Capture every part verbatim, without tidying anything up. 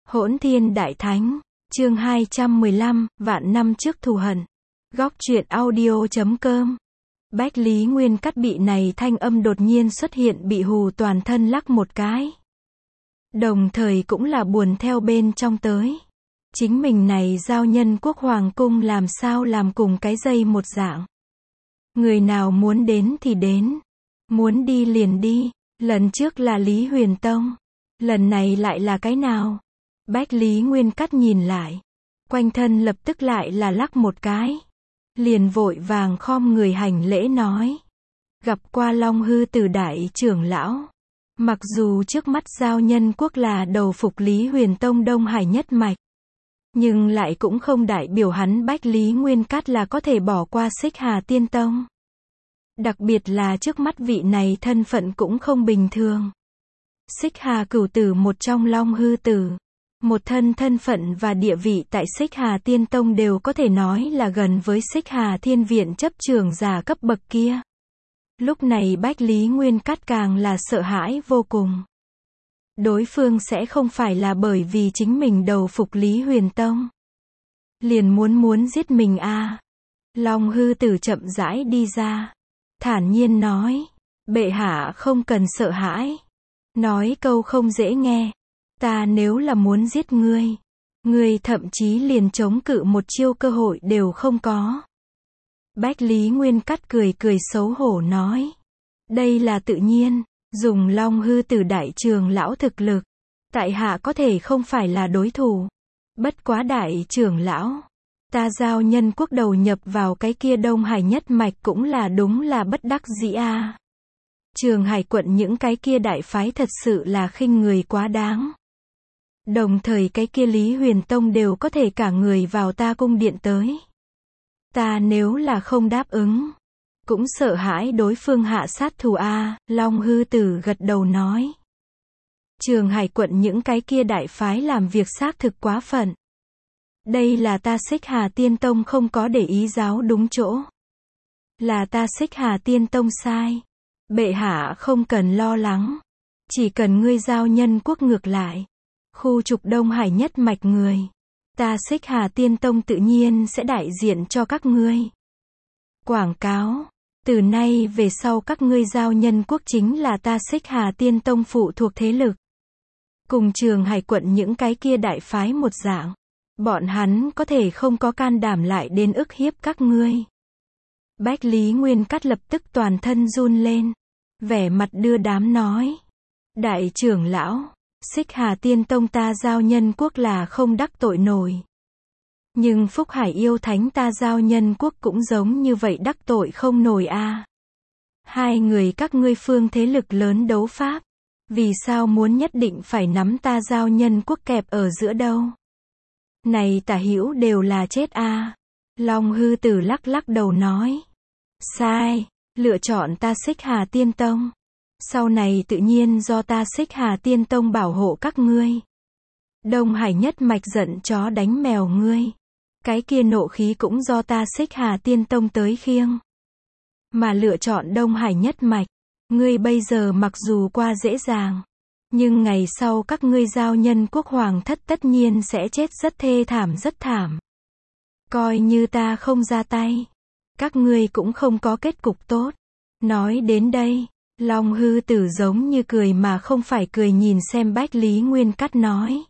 Hỗn Thiên Đại Thánh, chương hai trăm mười lăm, vạn năm trước thù hận. Góc truyện audio chấm com. Bách Lý Nguyên Cắt bị này thanh âm đột nhiên xuất hiện bị hù toàn thân lắc một cái. Đồng thời cũng là buồn theo bên trong tới. Chính mình này giao nhân quốc hoàng cung làm sao làm cùng cái dây một dạng. Người nào muốn đến thì đến. Muốn đi liền đi. Lần trước là Lý Huyền Tông. Lần này lại là cái nào? Bách Lý Nguyên Cắt nhìn lại. Quanh thân lập tức lại là lắc một cái. Liền vội vàng khom người hành lễ nói. Gặp qua Long Hư Tử đại trưởng lão. Mặc dù trước mắt giao nhân quốc là đầu phục Lý Huyền Tông Đông Hải nhất mạch. Nhưng lại cũng không đại biểu hắn Bách Lý Nguyên Cắt là có thể bỏ qua Xích Hà Tiên Tông. Đặc biệt là trước mắt vị này thân phận cũng không bình thường. Xích Hà cửu tử một trong Long Hư Tử. Một thân thân phận và địa vị tại Xích Hà Tiên Tông đều có thể nói là gần với Xích Hà Thiên Viện chấp trưởng giả cấp bậc kia. Lúc này Bách Lý Nguyên Cắt càng là sợ hãi vô cùng. Đối phương sẽ không phải là bởi vì chính mình đầu phục Lý Huyền Tông. Liền muốn muốn giết mình à. Long Hư Tử chậm rãi đi ra. Thản nhiên nói. Bệ hạ không cần sợ hãi. Nói câu không dễ nghe. Ta nếu là muốn giết ngươi. Ngươi thậm chí liền chống cự một chiêu cơ hội đều không có. Bách Lý Nguyên Cắt cười cười xấu hổ nói. Đây là tự nhiên. Dùng Long Hư Tử đại trưởng lão thực lực. Tại hạ có thể không phải là đối thủ. Bất quá đại trưởng lão. Ta giao nhân quốc đầu nhập vào cái kia Đông Hải nhất mạch cũng là đúng là bất đắc dĩ a. À. Trường Hải quận những cái kia đại phái thật sự là khinh người quá đáng. Đồng thời cái kia Lý Huyền Tông đều có thể cả người vào ta cung điện tới. Ta nếu là không đáp ứng. Cũng sợ hãi đối phương hạ sát thủ a. À, Long Hư Tử gật đầu nói. Trường Hải quận những cái kia đại phái làm việc xác thực quá phận. Đây là ta Xích Hà Tiên Tông không có để ý giáo đúng chỗ. Là ta Xích Hà Tiên Tông sai. Bệ hạ không cần lo lắng. Chỉ cần ngươi giao nhân quốc ngược lại. Khu trục Đông Hải nhất mạch người. Ta Xích Hà Tiên Tông tự nhiên sẽ đại diện cho các ngươi. Quảng cáo. Từ nay về sau các ngươi giao nhân quốc chính là ta Xích Hà Tiên Tông phụ thuộc thế lực. Cùng Trường Hải quận những cái kia đại phái một dạng. Bọn hắn có thể không có can đảm lại đến ức hiếp các ngươi. Bách Lý Nguyên Cắt lập tức toàn thân run lên. Vẻ mặt đưa đám nói. Đại trưởng lão. Xích Hà Tiên Tông ta giao nhân quốc là không đắc tội nổi. Nhưng Phúc Hải yêu thánh ta giao nhân quốc cũng giống như vậy đắc tội không nổi a. À. Hai người các ngươi phương thế lực lớn đấu pháp. Vì sao muốn nhất định phải nắm ta giao nhân quốc kẹp ở giữa đâu? Này tả hữu đều là chết a. À. Long Hư Tử lắc lắc đầu nói. Sai, lựa chọn ta Xích Hà Tiên Tông. Sau này tự nhiên do ta Xích Hà Tiên Tông bảo hộ các ngươi. Đông Hải nhất mạch giận chó đánh mèo ngươi. Cái kia nộ khí cũng do ta Xích Hà Tiên Tông tới khiêng. Mà lựa chọn Đông Hải nhất mạch. Ngươi bây giờ mặc dù qua dễ dàng. Nhưng ngày sau các ngươi giao nhân quốc hoàng thất tất nhiên sẽ chết rất thê thảm rất thảm. Coi như ta không ra tay. Các ngươi cũng không có kết cục tốt. Nói đến đây. Long Hư Tử giống như cười mà không phải cười nhìn xem Bách Lý Nguyên Cắt nói.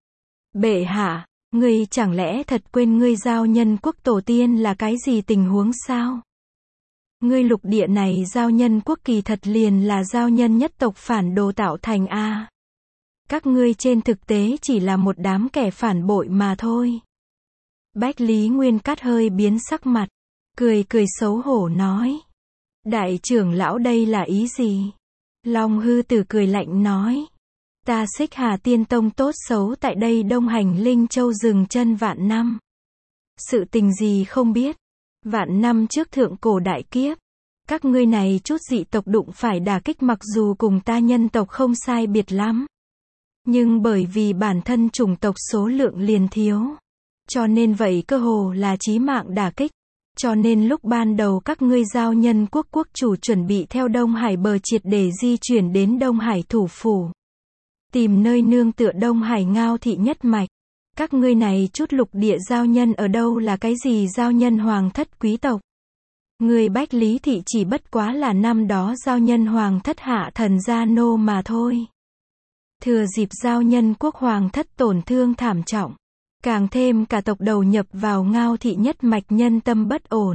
Bệ hạ, ngươi chẳng lẽ thật quên ngươi giao nhân quốc tổ tiên là cái gì tình huống sao? Ngươi lục địa này giao nhân quốc kỳ thật liền là giao nhân nhất tộc phản đồ tạo thành a. À. Các ngươi trên thực tế chỉ là một đám kẻ phản bội mà thôi. Bách Lý Nguyên Cắt hơi biến sắc mặt, cười cười xấu hổ nói. Đại trưởng lão đây là ý gì? Long Hư Tử cười lạnh nói. Ta Xích Hà Tiên Tông tốt xấu tại đây đông hành Linh Châu dừng chân vạn năm. Sự tình gì không biết. Vạn năm trước thượng cổ đại kiếp. Các ngươi này chút dị tộc đụng phải đả kích mặc dù cùng ta nhân tộc không sai biệt lắm. Nhưng bởi vì bản thân chủng tộc số lượng liền thiếu. Cho nên vậy cơ hồ là chí mạng đả kích. Cho nên lúc ban đầu các ngươi giao nhân quốc quốc chủ chuẩn bị theo Đông Hải bờ triệt để di chuyển đến Đông Hải thủ phủ. tìm nơi nương tựa Đông Hải Ngao thị nhất mạch. Các ngươi này chút lục địa giao nhân ở đâu là cái gì giao nhân hoàng thất quý tộc. Người Bách Lý thị chỉ bất quá là năm đó giao nhân hoàng thất hạ thần gia nô mà thôi. Thừa dịp giao nhân quốc hoàng thất tổn thương thảm trọng, càng thêm cả tộc đầu nhập vào Ngao thị nhất mạch nhân tâm bất ổn.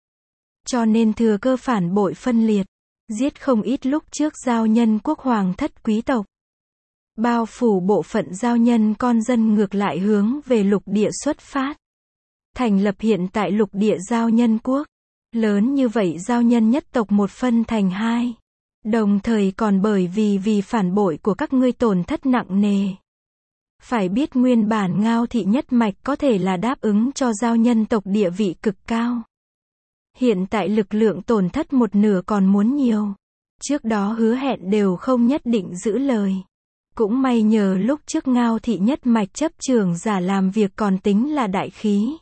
Cho nên thừa cơ phản bội phân liệt, giết không ít lúc trước giao nhân quốc hoàng thất quý tộc. Bao phủ bộ phận giao nhân con dân ngược lại hướng về lục địa xuất phát. Thành lập hiện tại lục địa giao nhân quốc. Lớn như vậy giao nhân nhất tộc một phân thành hai. Đồng thời còn bởi vì vì phản bội của các ngươi tổn thất nặng nề. Phải biết nguyên bản Ngao thị nhất mạch có thể là đáp ứng cho giao nhân tộc địa vị cực cao. Hiện tại lực lượng tổn thất một nửa còn muốn nhiều. Trước đó hứa hẹn đều không nhất định giữ lời. Cũng may nhờ lúc trước Ngao thị nhất mạch chấp trưởng giả làm việc còn tính là đại khí.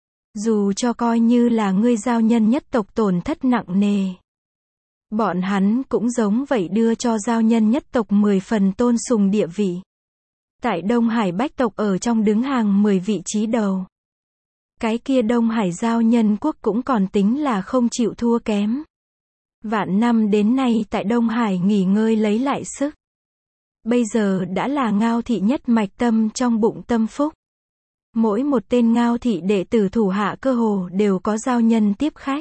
Dù cho coi như là ngươi giao nhân nhất tộc tổn thất nặng nề. Bọn hắn cũng giống vậy đưa cho giao nhân nhất tộc mười phần tôn sùng địa vị. Tại Đông Hải Bách tộc ở trong đứng hàng mười vị trí đầu. Cái kia Đông Hải giao nhân quốc cũng còn tính là không chịu thua kém. Vạn năm đến nay tại Đông Hải nghỉ ngơi lấy lại sức. Bây giờ đã là Ngao thị nhất mạch tâm trong bụng tâm phúc. Mỗi một tên Ngao thị đệ tử thủ hạ cơ hồ đều có giao nhân tiếp khách.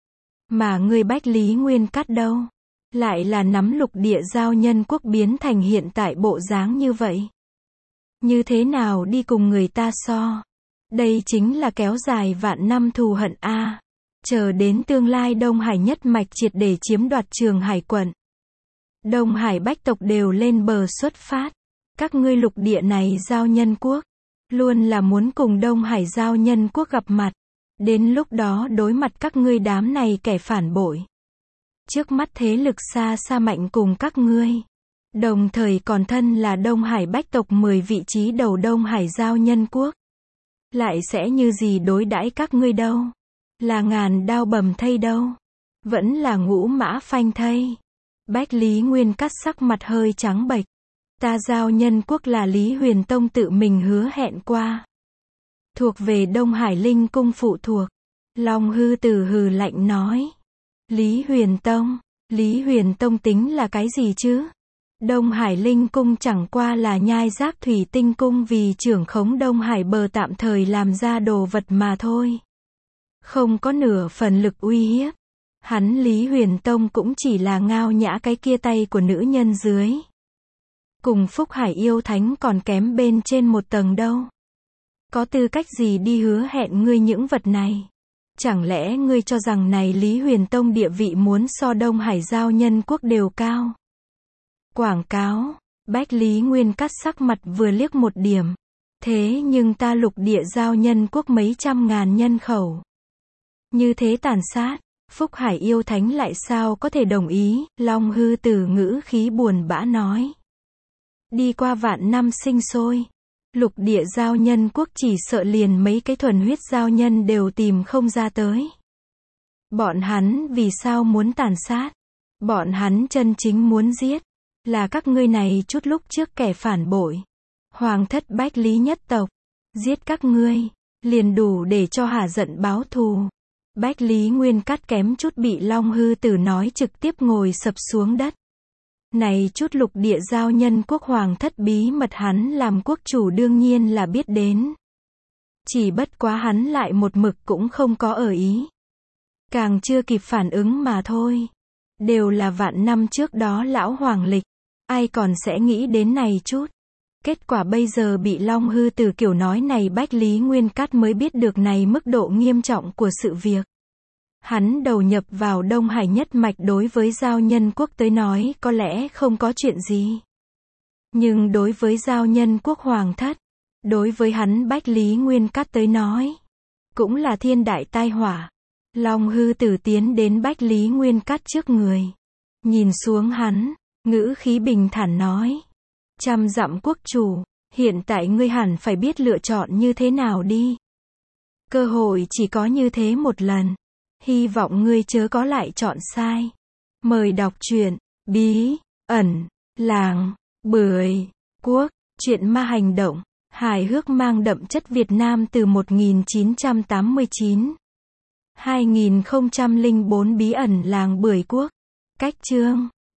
Mà người Bách Lý Nguyên Cát đâu? Lại là nắm lục địa giao nhân quốc biến thành hiện tại bộ dáng như vậy. Như thế nào đi cùng người ta so? Đây chính là kéo dài vạn năm thù hận a. À, chờ đến tương lai Đông Hải nhất mạch triệt để chiếm đoạt Trường Hải quận. Đông Hải Bách tộc đều lên bờ xuất phát. Các ngươi lục địa này giao nhân quốc. Luôn là muốn cùng Đông Hải giao nhân quốc gặp mặt. Đến lúc đó đối mặt các ngươi đám này kẻ phản bội. Trước mắt thế lực xa xa mạnh cùng các ngươi. Đồng thời còn thân là Đông Hải Bách tộc mười vị trí đầu Đông Hải giao nhân quốc. Lại sẽ như gì đối đãi các ngươi đâu? Là ngàn đao bầm thây đâu? Vẫn là ngũ mã phanh thây. Bách Lý Nguyên Cát sắc mặt hơi trắng bệch. Ta giao nhân quốc là Lý Huyền Tông tự mình hứa hẹn qua. Thuộc về Đông Hải Linh Cung phụ thuộc. Long Hư Tử hừ lạnh nói. Lý Huyền Tông, Lý Huyền Tông tính là cái gì chứ? Đông Hải Linh Cung chẳng qua là nhai giác thủy tinh cung vì trưởng khống Đông Hải bờ tạm thời làm ra đồ vật mà thôi. Không có nửa phần lực uy hiếp. Hắn Lý Huyền Tông cũng chỉ là ngao nhã cái kia tay của nữ nhân dưới. Cùng Phúc Hải yêu thánh còn kém bên trên một tầng đâu. Có tư cách gì đi hứa hẹn ngươi những vật này? Chẳng lẽ ngươi cho rằng này Lý Huyền Tông địa vị muốn so Đông Hải giao nhân quốc đều cao? Quảng cáo, Bách Lý Nguyên Cát sắc mặt vừa liếc một điểm. Thế nhưng ta lục địa giao nhân quốc mấy trăm ngàn nhân khẩu. Như thế tàn sát, Phúc Hải yêu thánh lại sao có thể đồng ý? Long Hư Tử ngữ khí buồn bã nói. Đi qua vạn năm sinh sôi. Lục địa giao nhân quốc chỉ sợ liền mấy cái thuần huyết giao nhân đều tìm không ra tới. Bọn hắn vì sao muốn tàn sát? Bọn hắn chân chính muốn giết. Là các ngươi này chút lúc trước kẻ phản bội. Hoàng thất Bách Lý nhất tộc. Giết các ngươi. Liền đủ để cho hả giận báo thù. Bách Lý Nguyên Cát kém chút bị Long Hư Tử nói trực tiếp ngồi sập xuống đất. Này chút lục địa giao nhân quốc hoàng thất bí mật hắn làm quốc chủ đương nhiên là biết đến. Chỉ bất quá hắn lại một mực cũng không có ở ý. Càng chưa kịp phản ứng mà thôi. Đều là vạn năm trước đó lão hoàng lịch. Ai còn sẽ nghĩ đến này chút. Kết quả bây giờ bị Long Hư Tử kiểu nói này Bách Lý Nguyên Cát mới biết được này mức độ nghiêm trọng của sự việc. Hắn đầu nhập vào Đông Hải nhất mạch đối với giao nhân quốc tới nói có lẽ không có chuyện gì. Nhưng đối với giao nhân quốc hoàng thất, đối với hắn Bách Lý Nguyên Cát tới nói, cũng là thiên đại tai họa. Long Hư Tử tiến đến Bách Lý Nguyên Cát trước người. Nhìn xuống hắn, ngữ khí bình thản nói. Trăm dặm quốc chủ, hiện tại ngươi hẳn phải biết lựa chọn như thế nào đi. Cơ hội chỉ có như thế một lần. Hy vọng ngươi chớ có lại chọn sai. Mời đọc truyện Bí ẩn Làng Bưởi Quốc, truyện ma hành động, hài hước mang đậm chất Việt Nam từ một nghìn chín trăm tám mươi chín. hai nghìn không trăm lẻ bốn Bí ẩn làng Bưởi Quốc. Cách chương